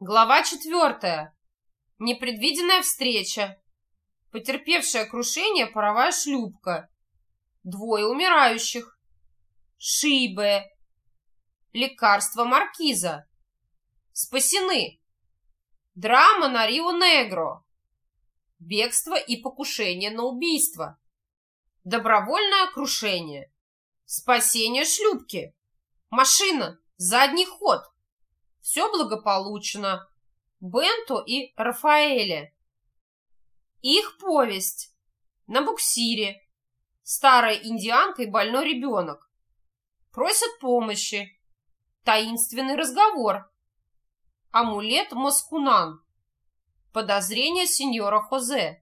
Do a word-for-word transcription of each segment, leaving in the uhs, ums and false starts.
Глава четвертая. Непредвиденная встреча. Потерпевшая крушение паровая шлюпка. Двое умирающих. Шибе. Лекарство маркиза. Спасены. Драма на Рио-Негро. Бегство и покушение на убийство. Добровольное крушение. Спасение шлюпки. Машина. Задний ход. Все благополучно. Бенто и Рафаэле. Их повесть. На буксире. Старая индианка и больной ребенок. Просят помощи. Таинственный разговор. Амулет Москунан. Подозрение сеньора Хозе.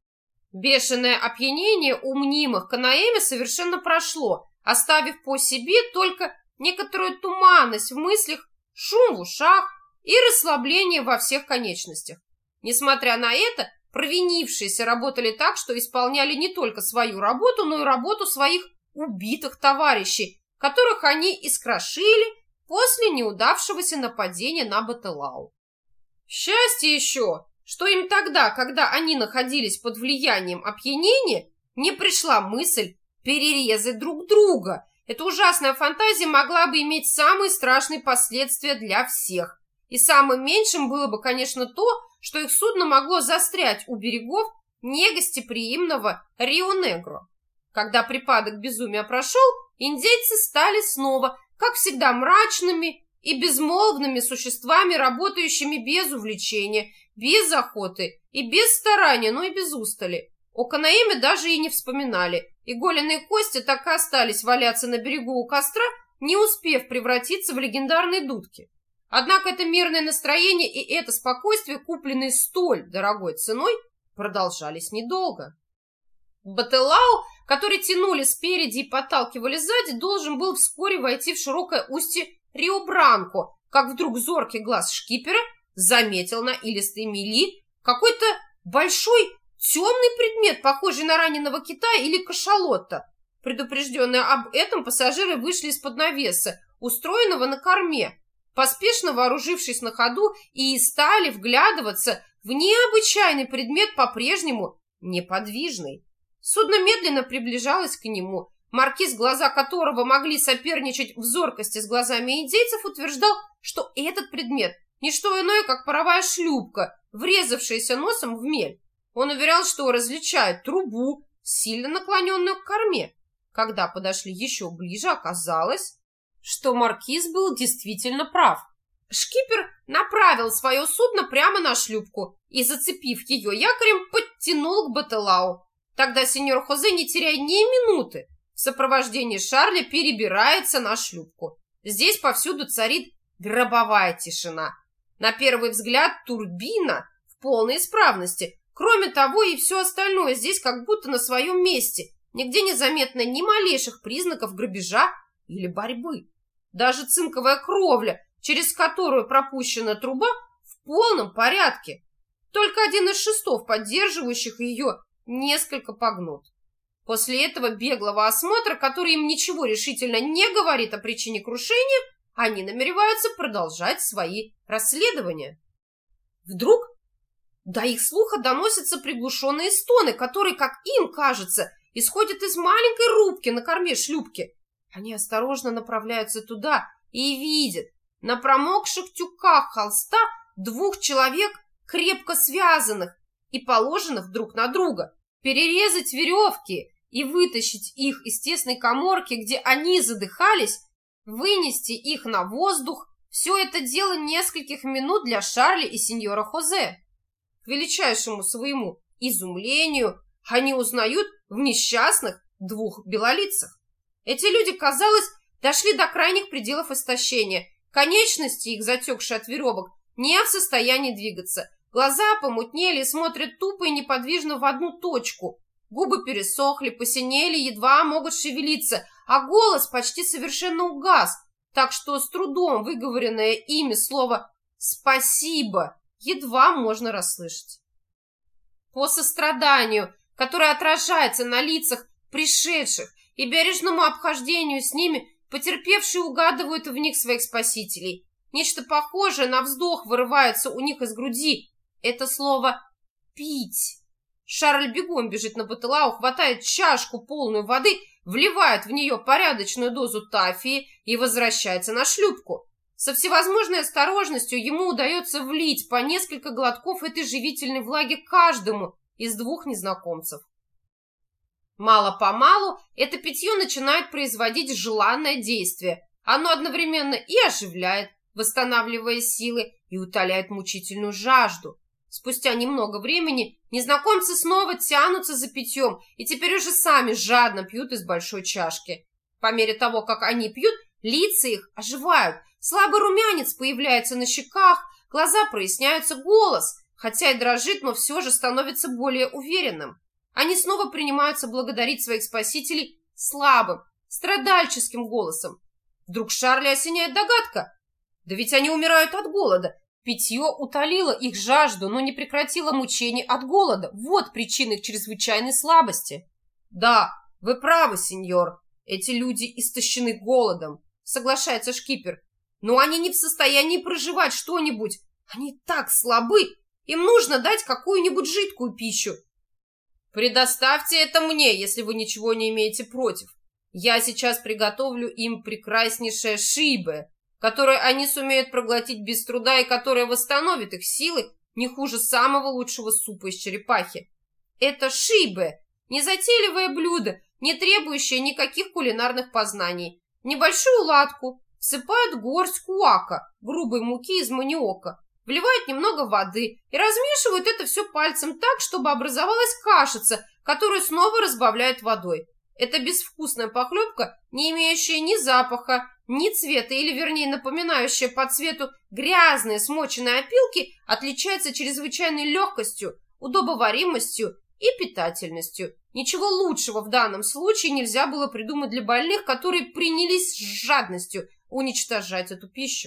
Бешеное опьянение у мнимых Канаэми совершенно прошло, оставив по себе только некоторую туманность в мыслях, шум в ушах и расслабление во всех конечностях. Несмотря на это, провинившиеся работали так, что исполняли не только свою работу, но и работу своих убитых товарищей, которых они искрошили после неудавшегося нападения на Бателау. Счастье еще, что им тогда, когда они находились под влиянием опьянения, не пришла мысль перерезать друг друга. Эта ужасная фантазия могла бы иметь самые страшные последствия для всех. И самым меньшим было бы, конечно, то, что их судно могло застрять у берегов негостеприимного Рио-Негро. Когда припадок безумия прошел, индейцы стали снова, как всегда, мрачными и безмолвными существами, работающими без увлечения, без охоты и без старания, но и без устали. О Канаэме даже и не вспоминали, и голеные кости так и остались валяться на берегу у костра, не успев превратиться в легендарные дудки. Однако это мирное настроение и это спокойствие, купленные столь дорогой ценой, продолжались недолго. Бателау, который тянули спереди и подталкивали сзади, должен был вскоре войти в широкое устье Рио-Бранко, как вдруг зоркий глаз шкипера заметил на илистой мели какой-то большой темный предмет, похожий на раненого кита или кашалота. Предупрежденные об этом, пассажиры вышли из-под навеса, устроенного на корме, поспешно вооружившись на ходу, и стали вглядываться в необычайный предмет, по-прежнему неподвижный. Судно медленно приближалось к нему. Маркиз, глаза которого могли соперничать в зоркости с глазами индейцев, утверждал, что этот предмет – не что иное, как паровая шлюпка, врезавшаяся носом в мель. Он уверял, что различает трубу, сильно наклоненную к корме. Когда подошли еще ближе, оказалось, что маркиз был действительно прав. Шкипер направил свое судно прямо на шлюпку и, зацепив ее якорем, подтянул к Бателау. Тогда сеньор Хозе, не теряя ни минуты, в сопровождении Шарля перебирается на шлюпку. Здесь повсюду царит гробовая тишина. На первый взгляд турбина в полной исправности. Кроме того, и все остальное здесь как будто на своем месте. Нигде не заметно ни малейших признаков грабежа или борьбы. Даже цинковая кровля, через которую пропущена труба, в полном порядке. Только один из шестов, поддерживающих ее, несколько погнут. После этого беглого осмотра, который им ничего решительно не говорит о причине крушения, они намереваются продолжать свои расследования. Вдруг до их слуха доносятся приглушенные стоны, которые, как им кажется, исходят из маленькой рубки на корме шлюпки. Они осторожно направляются туда и видят на промокших тюках холста двух человек, крепко связанных и положенных друг на друга. Перерезать веревки и вытащить их из тесной каморки, где они задыхались, вынести их на воздух – все это дело нескольких минут для Шарля и сеньора Хозе. К величайшему своему изумлению они узнают в несчастных двух белолицах. Эти люди, казалось, дошли до крайних пределов истощения. Конечности их, затекшие от веревок, не в состоянии двигаться. Глаза помутнели и смотрят тупо и неподвижно в одну точку. Губы пересохли, посинели, едва могут шевелиться, а голос почти совершенно угас, так что с трудом выговоренное ими слово «спасибо» едва можно расслышать. По состраданию, которое отражается на лицах пришедших, и бережному обхождению с ними, потерпевшие угадывают в них своих спасителей. Нечто похожее на вздох вырывается у них из груди. Это слово «пить». Шарль бегом бежит на Батылау, хватает чашку полную воды, вливает в нее порядочную дозу тафии и возвращается на шлюпку. Со всевозможной осторожностью ему удается влить по несколько глотков этой живительной влаги каждому из двух незнакомцев. Мало-помалу это питье начинает производить желанное действие. Оно одновременно и оживляет, восстанавливая силы, и утоляет мучительную жажду. Спустя немного времени незнакомцы снова тянутся за питьем и теперь уже сами жадно пьют из большой чашки. По мере того, как они пьют, лица их оживают, слабый румянец появляется на щеках, глаза проясняются, голос, хотя и дрожит, но все же становится более уверенным. Они снова принимаются благодарить своих спасителей слабым, страдальческим голосом. Вдруг Шарля осеняет догадка. Да ведь они умирают от голода. Питье утолило их жажду, но не прекратило мучений от голода. Вот причина их чрезвычайной слабости. Да, вы правы, сеньор. Эти люди истощены голодом, соглашается шкипер. Но они не в состоянии проживать что-нибудь. Они так слабы. Им нужно дать какую-нибудь жидкую пищу. Предоставьте это мне, если вы ничего не имеете против. Я сейчас приготовлю им прекраснейшее шибе, которое они сумеют проглотить без труда и которое восстановит их силы не хуже самого лучшего супа из черепахи. Это шибе, незатейливое блюдо, не требующее никаких кулинарных познаний. В небольшую латку всыпают горсть куака, грубой муки из маниока, вливают немного воды и размешивают это все пальцем так, чтобы образовалась кашица, которую снова разбавляют водой. Эта безвкусная похлебка, не имеющая ни запаха, ни цвета, или вернее напоминающая по цвету грязные смоченные опилки, отличается чрезвычайной легкостью, удобоваримостью и питательностью. Ничего лучшего в данном случае нельзя было придумать для больных, которые принялись с жадностью уничтожать эту пищу.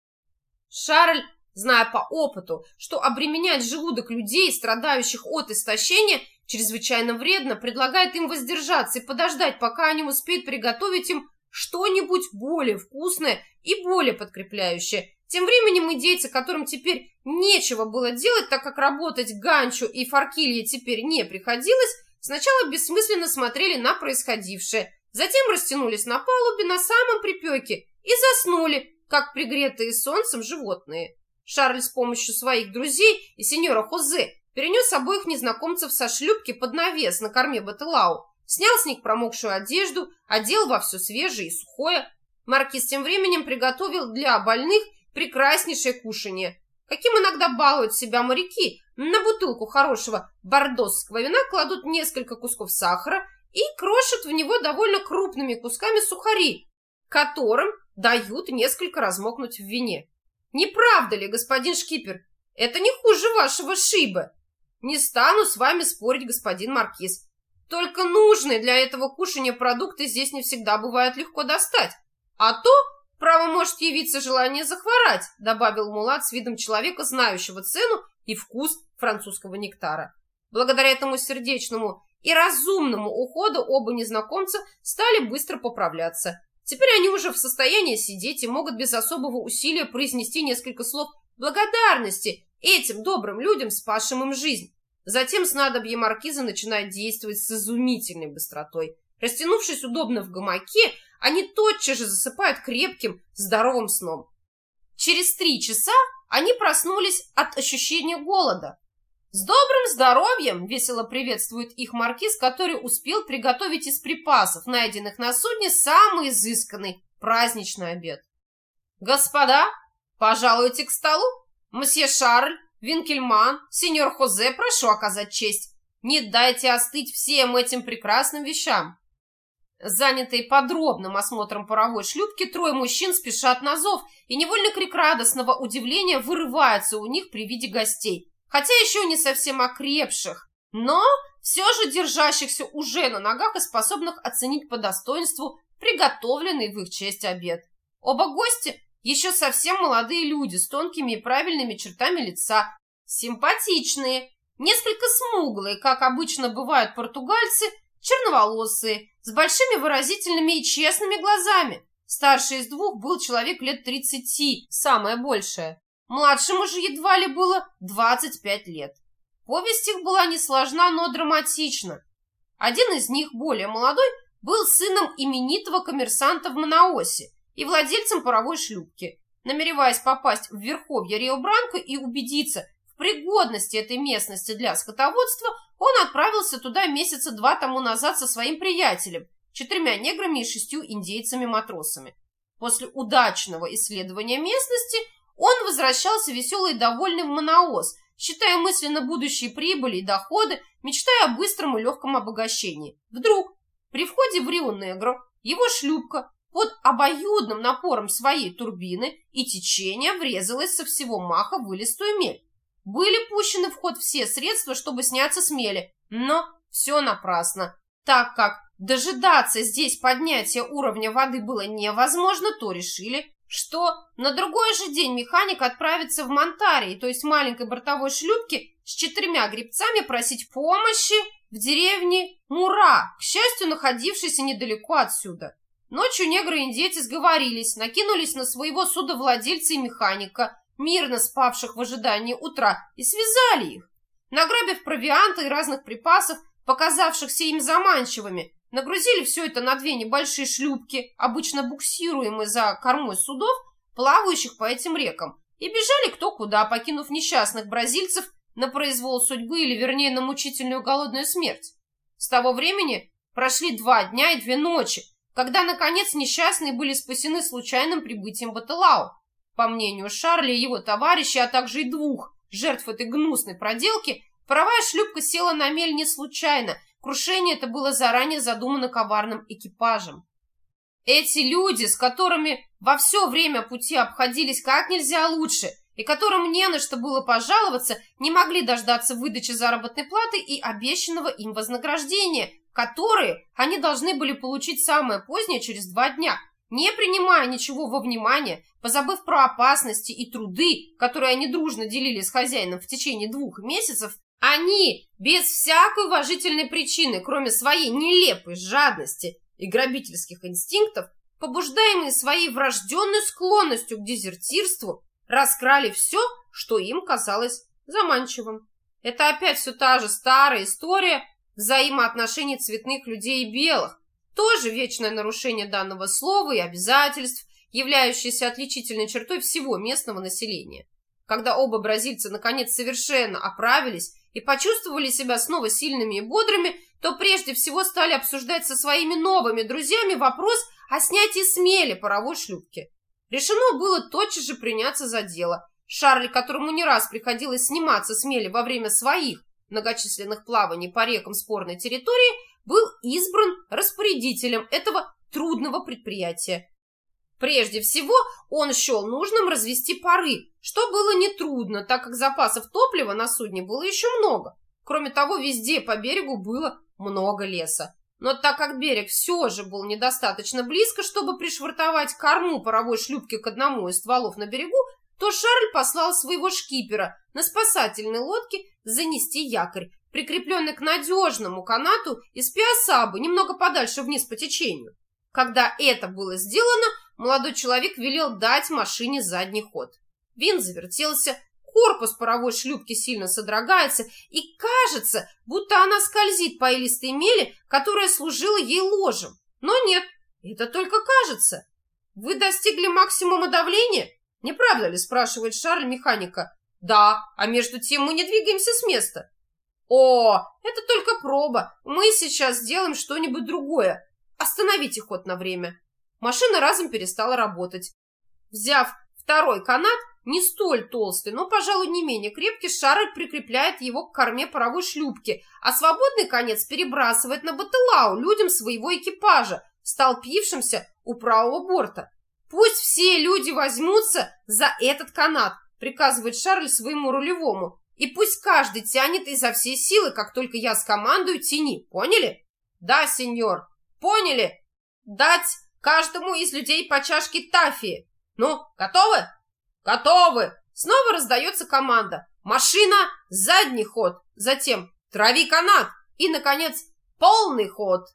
Шарль, зная по опыту, что обременять желудок людей, страдающих от истощения, чрезвычайно вредно, предлагает им воздержаться и подождать, пока они успеют приготовить им что-нибудь более вкусное и более подкрепляющее. Тем временем индейцы, которым теперь нечего было делать, так как работать Ганчу и Фаркилье теперь не приходилось, сначала бессмысленно смотрели на происходившее, затем растянулись на палубе на самом припеке и заснули, как пригретые солнцем животные. Шарль с помощью своих друзей и сеньора Хозе перенес обоих незнакомцев со шлюпки под навес на корме Батылау, снял с них промокшую одежду, одел во все свежее и сухое. Маркиз тем временем приготовил для больных прекраснейшее кушанье, каким иногда балуют себя моряки. На бутылку хорошего бордосского вина кладут несколько кусков сахара и крошат в него довольно крупными кусками сухари, которым дают несколько размокнуть в вине. Не правда ли, господин шкипер? Это не хуже вашего шиба. Не стану с вами спорить, господин маркиз. Только нужные для этого кушания продукты здесь не всегда бывает легко достать. А то, право, может явиться желание захворать, добавил мулат с видом человека, знающего цену и вкус французского нектара. Благодаря этому сердечному и разумному уходу оба незнакомца стали быстро поправляться. Теперь они уже в состоянии сидеть и могут без особого усилия произнести несколько слов благодарности этим добрым людям, спасшим им жизнь. Затем снадобье маркиза начинает действовать с изумительной быстротой. Растянувшись удобно в гамаке, они тотчас же засыпают крепким, здоровым сном. Через три часа они проснулись от ощущения голода. «С добрым здоровьем!» — весело приветствует их маркиз, который успел приготовить из припасов, найденных на судне, самый изысканный праздничный обед. «Господа, пожалуйте к столу! Мсье Шарль, Винкельман, сеньор Хозе, прошу оказать честь. Не дайте остыть всем этим прекрасным вещам». Занятые подробным осмотром паровой шлюпки, трое мужчин спешат на зов, и невольный крик радостного удивления вырывается у них при виде гостей, хотя еще не совсем окрепших, но все же держащихся уже на ногах и способных оценить по достоинству приготовленный в их честь обед. Оба гостя еще совсем молодые люди с тонкими и правильными чертами лица, симпатичные, несколько смуглые, как обычно бывают португальцы, черноволосые, с большими выразительными и честными глазами, Старший из двух был человек лет тридцати, самое большее. Младшему же едва ли было двадцать пять лет. Повесть их была не сложна, но драматична. Один из них, более молодой, был сыном именитого коммерсанта в Манаосе и владельцем паровой шлюпки. Намереваясь попасть в верховье Рио-Бранко и убедиться в пригодности этой местности для скотоводства, он отправился туда месяца два тому назад со своим приятелем, четырьмя неграми и шестью индейцами-матросами. После удачного исследования местности он возвращался веселый и довольный в Манаос, считая мысленно будущие прибыли и доходы, мечтая о быстром и легком обогащении. Вдруг при входе в Рио-Негро его шлюпка под обоюдным напором своей турбины и течения врезалась со всего маха в илистую мель. Были пущены в ход все средства, чтобы сняться с мели, но все напрасно, так как дожидаться здесь поднятия уровня воды было невозможно, то решили, что на другой же день механик отправится в Монтарии, то есть маленькой бортовой шлюпке с четырьмя гребцами, просить помощи в деревне Мура, к счастью, находившейся недалеко отсюда. Ночью негры и индейцы сговорились, накинулись на своего судовладельца и механика, мирно спавших в ожидании утра, и связали их. Награбив провианта и разных припасов, показавшихся им заманчивыми, нагрузили все это на две небольшие шлюпки, обычно буксируемые за кормой судов, плавающих по этим рекам, и бежали кто куда, покинув несчастных бразильцев на произвол судьбы или, вернее, на мучительную голодную смерть. С того времени прошли два дня и две ночи, когда, наконец, несчастные были спасены случайным прибытием Батылау. По мнению Шарля и его товарищей, а также и двух жертв этой гнусной проделки, паровая шлюпка села на мель не случайно. Крушение это было заранее задумано коварным экипажем. Эти люди, с которыми во все время пути обходились как нельзя лучше, и которым не на что было пожаловаться, не могли дождаться выдачи заработной платы и обещанного им вознаграждения, которые они должны были получить самое позднее через два дня, не принимая ничего во внимание, позабыв про опасности и труды, которые они дружно делили с хозяином в течение двух месяцев. Они, без всякой уважительной причины, кроме своей нелепой жадности и грабительских инстинктов, побуждаемые своей врожденной склонностью к дезертирству, раскрали все, что им казалось заманчивым. Это опять все та же старая история взаимоотношений цветных людей и белых, тоже вечное нарушение данного слова и обязательств, являющееся отличительной чертой всего местного населения. Когда оба бразильца наконец совершенно оправились и почувствовали себя снова сильными и бодрыми, то прежде всего стали обсуждать со своими новыми друзьями вопрос о снятии с мели паровой шлюпки. Решено было тотчас же приняться за дело. Шарль, которому не раз приходилось сниматься с мели во время своих многочисленных плаваний по рекам спорной территории, был избран распорядителем этого трудного предприятия. Прежде всего, он счел нужным развести пары, что было нетрудно, так как запасов топлива на судне было еще много. Кроме того, везде по берегу было много леса. Но так как берег все же был недостаточно близко, чтобы пришвартовать корму паровой шлюпки к одному из стволов на берегу, то Шарль послал своего шкипера на спасательной лодке занести якорь, прикрепленный к надежному канату из пиассабы, немного подальше вниз по течению. Когда это было сделано, молодой человек велел дать машине задний ход. Винт завертелся, корпус паровой шлюпки сильно содрогается, и кажется, будто она скользит по илистой мели, которая служила ей ложем. Но нет, это только кажется. Вы достигли максимума давления? Не правда ли, спрашивает Шарль механика. Да, а между тем мы не двигаемся с места. О, это только проба. Мы сейчас сделаем что-нибудь другое. Остановите ход на время. Машина разом перестала работать. Взяв второй канат, не столь толстый, но, пожалуй, не менее крепкий, Шарль прикрепляет его к корме паровой шлюпки, а свободный конец перебрасывает на Батылау людям своего экипажа, столпившимся у правого борта. «Пусть все люди возьмутся за этот канат», приказывает Шарль своему рулевому, «и пусть каждый тянет изо всей силы, как только я скомандую, тяни. Поняли?» «Да, сеньор. Поняли? Дать каждому из людей по чашке тафии. Ну, готовы?» «Готовы!» Снова раздается команда. «Машина! Задний ход!» Затем «Трави канат!» И, наконец, полный ход.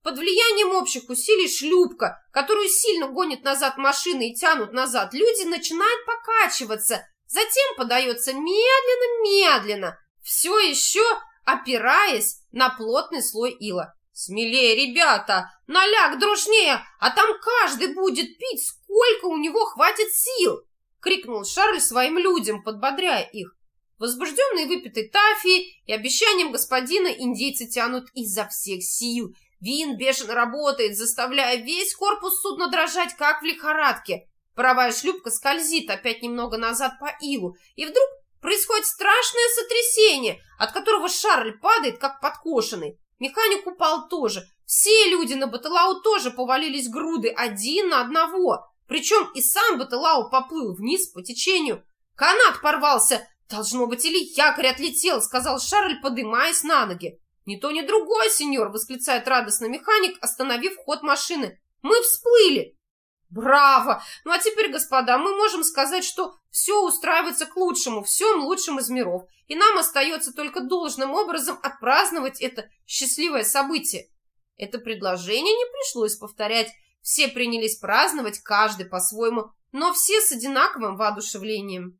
Под влиянием общих усилий шлюпка, которую сильно гонят назад машины и тянут назад люди, начинает покачиваться, затем подается медленно-медленно, все еще опираясь на плотный слой ила. «Смелее, ребята! Наляг дружнее, а там каждый будет пить, сколько у него хватит сил!» — крикнул Шарль своим людям, подбодряя их. Возбужденные выпитой тафией и обещанием господина, индейцы тянут изо всех сил. Винт бешено работает, заставляя весь корпус судна дрожать, как в лихорадке. Паровая шлюпка скользит опять немного назад по илу, и вдруг происходит страшное сотрясение, от которого Шарль падает, как подкошенный. Механик упал тоже. Все люди на Бателау тоже повалились груды, один на одного. Причем и сам Бателау поплыл вниз по течению. Канат порвался. «Должно быть, или якорь отлетел», — сказал Шарль, подымаясь на ноги. «Ни то, ни другое, сеньор», — восклицает радостно механик, остановив ход машины. «Мы всплыли!» «Браво! Ну а теперь, господа, мы можем сказать, что все устраивается к лучшему, всем лучшим из миров, и нам остается только должным образом отпраздновать это счастливое событие». Это предложение не пришлось повторять. Все принялись праздновать, каждый по-своему, но все с одинаковым воодушевлением.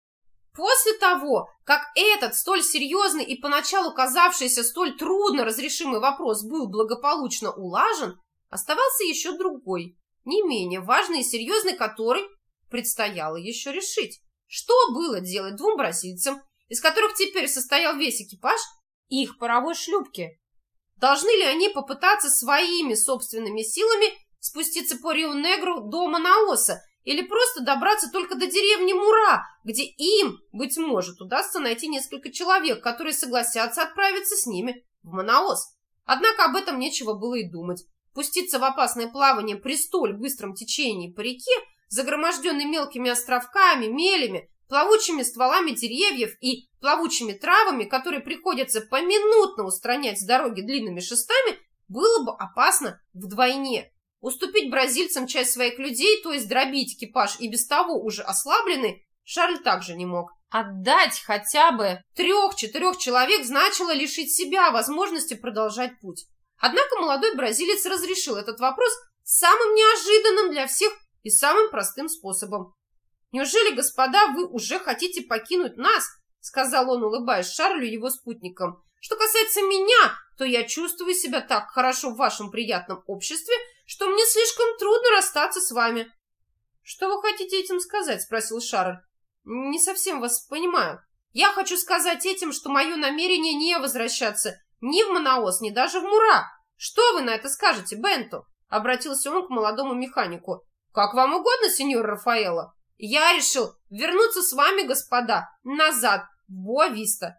После того, как этот столь серьезный и поначалу казавшийся столь трудно разрешимый вопрос был благополучно улажен, оставался еще другой, не менее важный и серьезный, который предстояло еще решить. Что было делать двум бразильцам, из которых теперь состоял весь экипаж, и их паровой шлюпки? Должны ли они попытаться своими собственными силами спуститься по Рио-Негру до Манауса, или просто добраться только до деревни Мура, где им, быть может, удастся найти несколько человек, которые согласятся отправиться с ними в Манаос? Однако об этом нечего было и думать. Пуститься в опасное плавание при столь быстром течении по реке, загроможденной мелкими островками, мелями, плавучими стволами деревьев и плавучими травами, которые приходится поминутно устранять с дороги длинными шестами, было бы опасно вдвойне. Уступить бразильцам часть своих людей, то есть дробить экипаж и без того уже ослабленный, Шарль также не мог. Отдать хотя бы трех-четырех человек значило лишить себя возможности продолжать путь. Однако молодой бразилец разрешил этот вопрос самым неожиданным для всех и самым простым способом. «Неужели, господа, вы уже хотите покинуть нас?» — сказал он, улыбаясь Шарлю и его спутникам. «Что касается меня, то я чувствую себя так хорошо в вашем приятном обществе, что мне слишком трудно расстаться с вами». «Что вы хотите этим сказать?» — спросил Шарль. «Не совсем вас понимаю. Я хочу сказать этим, что мое намерение не возвращаться ни в Манаос, ни даже в Мура. Что вы на это скажете, Бенто?» — обратился он к молодому механику. «Как вам угодно, сеньор Рафаэлло. Я решил вернуться с вами, господа, назад, в Боа-Виста».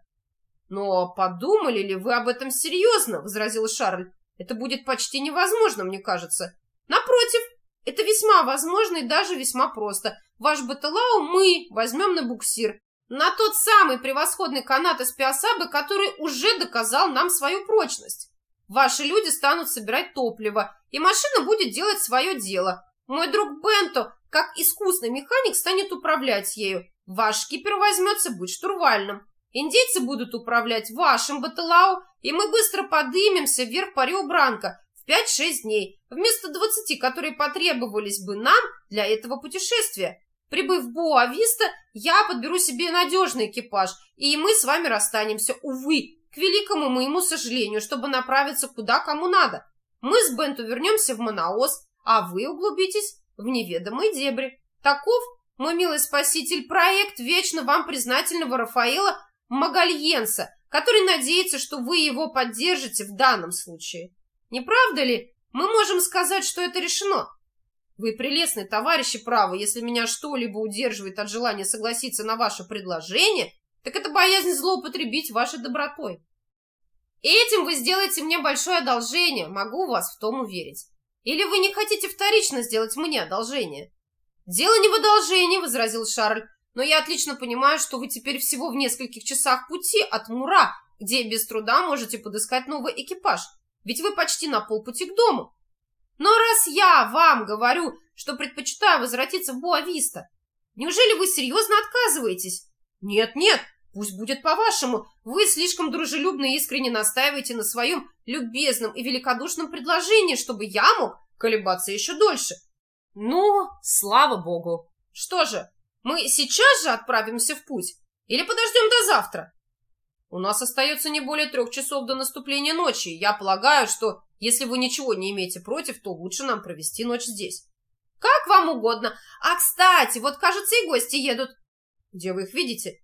«Но подумали ли вы об этом серьезно?» — возразил Шарль. «Это будет почти невозможно, мне кажется». «Напротив, это весьма возможно и даже весьма просто. Ваш Бателау мы возьмем на буксир, на тот самый превосходный канат из Пиасабы, который уже доказал нам свою прочность. Ваши люди станут собирать топливо, и машина будет делать свое дело. Мой друг Бенто, как искусный механик, станет управлять ею. Ваш шкипер возьмется быть штурвальным. Индейцы будут управлять вашим Бателау, и мы быстро подымемся вверх по Рио-Бранко в пять-шесть дней, вместо двадцати, которые потребовались бы нам для этого путешествия. Прибыв в Боа-Виста, я подберу себе надежный экипаж, и мы с вами расстанемся, увы, к великому моему сожалению, чтобы направиться куда кому надо. Мы с Бенто вернемся в Манаос, а вы углубитесь в неведомые дебри. Таков, мой милый спаситель, проект вечно вам признательного Рафаэла Магальенса, который надеется, что вы его поддержите в данном случае. Не правда ли? Мы можем сказать, что это решено. Вы прелестный товарищ и правы, если меня что-либо удерживает от желания согласиться на ваше предложение, так это боязнь злоупотребить вашей добротой. Этим вы сделаете мне большое одолжение, могу вас в том уверить. Или вы не хотите вторично сделать мне одолжение? Дело не в одолжении, возразил Шарль, но я отлично понимаю, что вы теперь всего в нескольких часах пути от Мура, где без труда можете подыскать новый экипаж, ведь вы почти на полпути к дому. Но раз я вам говорю, что предпочитаю возвратиться в Боа-Виста, неужели вы серьезно отказываетесь? Нет, нет, Пусть будет по-вашему. Вы слишком дружелюбно и искренне настаиваете на своем любезном и великодушном предложении, чтобы я мог колебаться еще дольше. Ну, слава богу. Что же, мы сейчас же отправимся в путь? Или подождем до завтра? У нас остается не более трех часов до наступления ночи. Я полагаю, что если вы ничего не имеете против, то лучше нам провести ночь здесь. Как вам угодно. А, кстати, вот, кажется, и гости едут. Где вы их видите?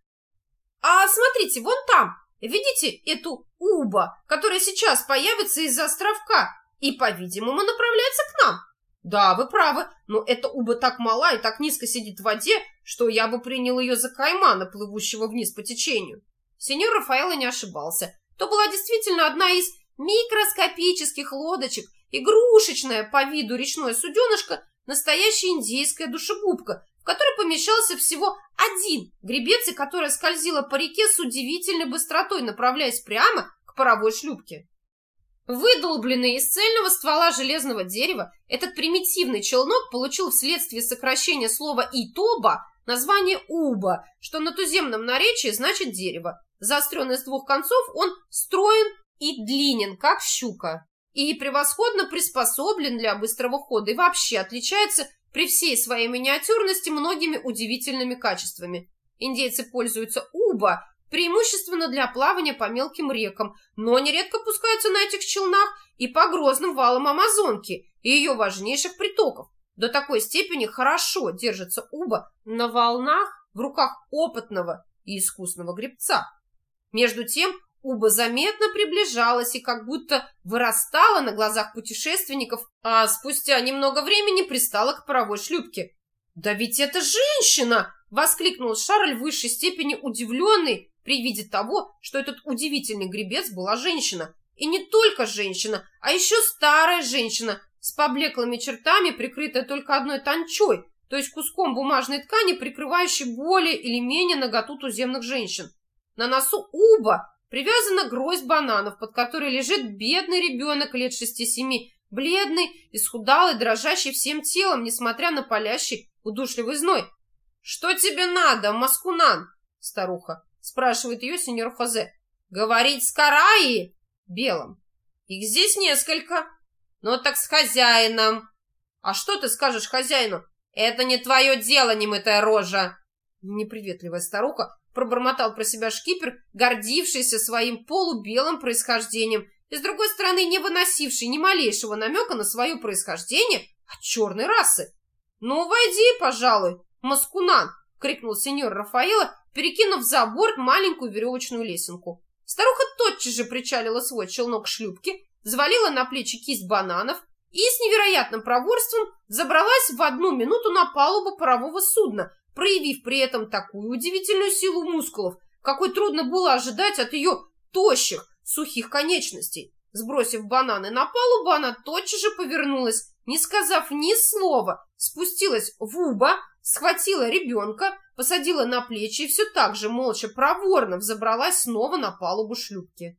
А смотрите, вон там. Видите эту Уба, которая сейчас появится из-за островка и, по-видимому, направляется к нам? Да, вы правы, но эта Уба так мала и так низко сидит в воде, что я бы принял ее за каймана, плывущего вниз по течению. Сеньор Рафаэлло не ошибался. То была действительно одна из микроскопических лодочек, игрушечная по виду речное суденышко, настоящая индейская душегубка, в которой помещался всего один гребец, и которая скользила по реке с удивительной быстротой, направляясь прямо к паровой шлюпке. Выдолбленный из цельного ствола железного дерева, этот примитивный челнок получил вследствие сокращения слова «итоба» название «уба», что на туземном наречии значит «дерево». Заостренный с двух концов, он строен и длинен, как щука, и превосходно приспособлен для быстрого хода и вообще отличается при всей своей миниатюрности многими удивительными качествами. Индейцы пользуются уба преимущественно для плавания по мелким рекам, но нередко пускаются на этих челнах и по грозным валам Амазонки и ее важнейших притоков. До такой степени хорошо держится уба на волнах в руках опытного и искусного гребца. Между тем уба заметно приближалась и как будто вырастала на глазах путешественников, а спустя немного времени пристала к паровой шлюпке. «Да ведь это женщина!» — воскликнул Шарль в высшей степени удивленный при виде того, что этот удивительный гребец была женщина. И не только женщина, а еще старая женщина, с поблеклыми чертами, прикрытая только одной тончой, то есть куском бумажной ткани, прикрывающей более или менее наготу туземных женщин. На носу уба привязана гроздь бананов, под которой лежит бедный ребенок лет шести-семи, бледный, исхудалый, дрожащий всем телом, несмотря на палящий удушливый зной. «Что тебе надо, маскунан?» старуха спрашивает ее сеньор Хозе. «Говорить с Караи?» белым. «Их здесь несколько». «Ну так с хозяином». «А что ты скажешь хозяину?» «Это не твое дело, немытая рожа». Неприветливая старуха пробормотал про себя шкипер, гордившийся своим полубелым происхождением и, с другой стороны, не выносивший ни малейшего намека на свое происхождение от черной расы. «Ну, войди, пожалуй, маскунан!» — крикнул сеньор Рафаэлло, перекинув за борт маленькую веревочную лесенку. Старуха тотчас же причалила свой челнок к шлюпке, взвалила на плечи кисть бананов и с невероятным проворством забралась в одну минуту на палубу парового судна, проявив при этом такую удивительную силу мускулов, какой трудно было ожидать от ее тощих, сухих конечностей. Сбросив бананы на палубу, она тотчас же повернулась, не сказав ни слова, спустилась в уба, схватила ребенка, посадила на плечи и все так же молча проворно взобралась снова на палубу шлюпки.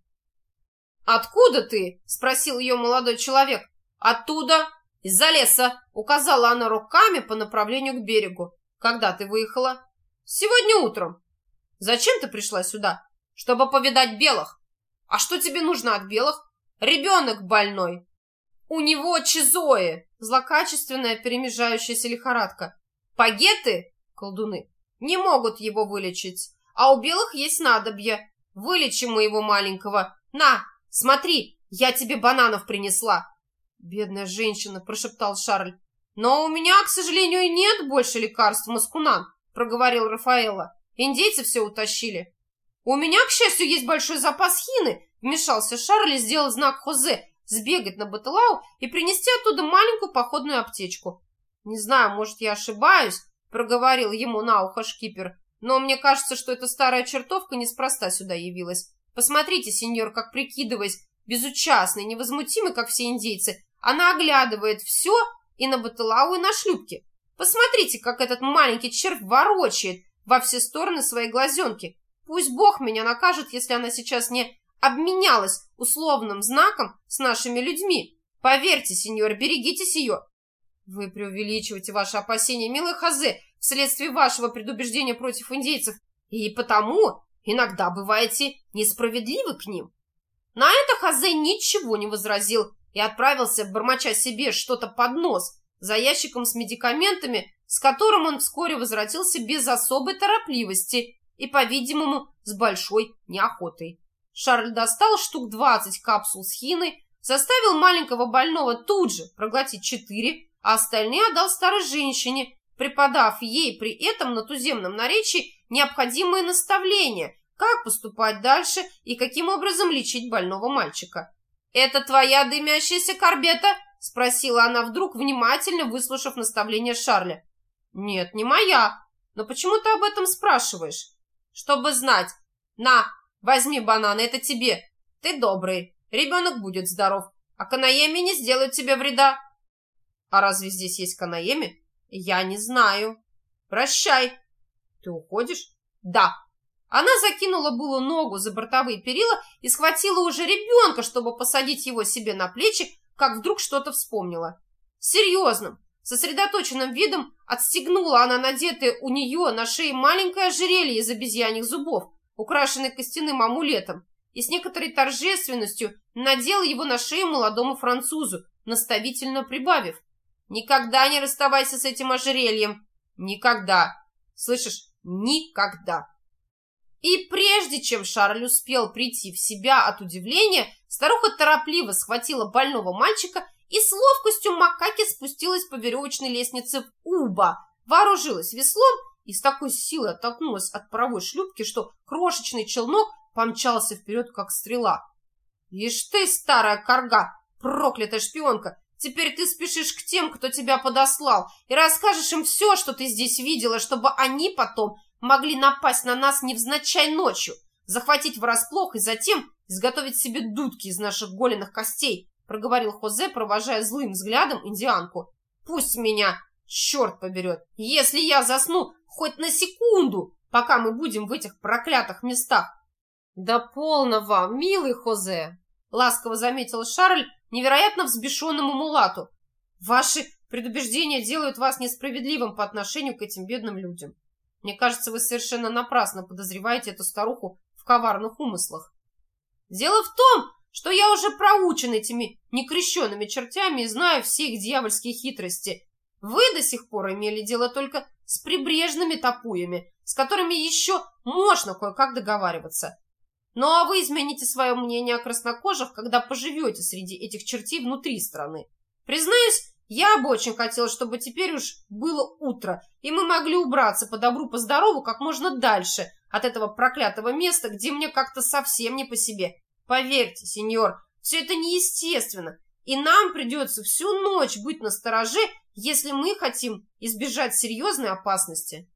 «Откуда ты?» — спросил ее молодой человек. «Оттуда, из-за леса», — указала она руками по направлению к берегу. «Когда ты выехала?» «Сегодня утром». «Зачем ты пришла сюда?» «Чтобы повидать белых». «А что тебе нужно от белых?» «Ребенок больной». «У него чизоэ», злокачественная перемежающаяся лихорадка. «Пагеты», колдуны, не могут его вылечить, а у белых есть снадобье. Вылечи моего маленького. На, смотри, я тебе бананов принесла». «Бедная женщина», прошептал Шарль. «Но у меня, к сожалению, нет больше лекарств, маскунан», проговорил Рафаэлло. «Индейцы все утащили». «У меня, к счастью, есть большой запас хины», вмешался Шарль и сделал знак Хозе сбегать на Баталау и принести оттуда маленькую походную аптечку. «Не знаю, может, я ошибаюсь», проговорил ему на ухо шкипер, «но мне кажется, что эта старая чертовка неспроста сюда явилась. Посмотрите, сеньор, как, прикидываясь безучастной, невозмутимой, как все индейцы, она оглядывает все и на Баталау, и на шлюпке. Посмотрите, как этот маленький червь ворочает во все стороны свои глазенки. Пусть Бог меня накажет, если она сейчас не обменялась условным знаком с нашими людьми. Поверьте, сеньор, берегитесь ее». «Вы преувеличиваете ваши опасения, милый Хозе, вследствие вашего предубеждения против индейцев, и потому Иногда бываете несправедливы к ним». На это Хозе ничего не возразил и отправился, бормоча себе что-то под нос, за ящиком с медикаментами, с которым он вскоре возвратился без особой торопливости и, по-видимому, с большой неохотой. Шарль достал штук двадцать капсул с хиной, заставил маленького больного тут же проглотить четыре, а остальные отдал старой женщине, преподав ей при этом на туземном наречии необходимые наставления, как поступать дальше и каким образом лечить больного мальчика. «Это твоя дымящаяся корбета?» — спросила она вдруг, внимательно выслушав наставление Шарля. «Нет, не моя. Но почему ты об этом спрашиваешь?» «Чтобы знать. На, возьми бананы, это тебе. Ты добрый, ребенок будет здоров, а канаеми не сделают тебе вреда». «А разве здесь есть канаеми?» «Я не знаю». «Прощай». «Ты уходишь?» «Да». Она закинула было ногу за бортовые перила и схватила уже ребенка, чтобы посадить его себе на плечи, как вдруг что-то вспомнила. Серьезным, сосредоточенным видом отстегнула она надетое у нее на шее маленькое ожерелье из обезьяньих зубов, украшенное костяным амулетом, и с некоторой торжественностью надела его на шею молодому французу, наставительно прибавив: «Никогда не расставайся с этим ожерельем. Никогда. Слышишь? Никогда». И прежде чем Шарль успел прийти в себя от удивления, старуха торопливо схватила больного мальчика и с ловкостью макаки спустилась по веревочной лестнице в Уба, вооружилась веслом и с такой силой оттолкнулась от паровой шлюпки, что крошечный челнок помчался вперед, как стрела. «Ишь ты, старая корга, проклятая шпионка! Теперь ты спешишь к тем, кто тебя подослал, и расскажешь им все, что ты здесь видела, чтобы они потом могли напасть на нас невзначай ночью, захватить врасплох и затем изготовить себе дудки из наших голенных костей», проговорил Хозе, провожая злым взглядом индианку. «Пусть меня черт поберет, если я засну хоть на секунду, пока мы будем в этих проклятых местах». «Да полно вам, милый Хозе», — ласково заметил Шарль невероятно взбешенному мулату. «Ваши предубеждения делают вас несправедливым по отношению к этим бедным людям. Мне кажется, вы совершенно напрасно подозреваете эту старуху в коварных умыслах. Дело в том, что я уже проучен этими некрещенными чертями и знаю все их дьявольские хитрости. Вы до сих пор имели дело только с прибрежными тапуями, с которыми еще можно кое-как договариваться. Ну а вы измените свое мнение о краснокожих, когда поживете среди этих чертей внутри страны. Признаюсь, я бы очень хотела, чтобы теперь уж было утро, и мы могли убраться по добру, по здорову как можно дальше от этого проклятого места, где мне как-то совсем не по себе. Поверьте, сеньор, все это неестественно, и нам придется всю ночь быть настороже, если мы хотим избежать серьезной опасности».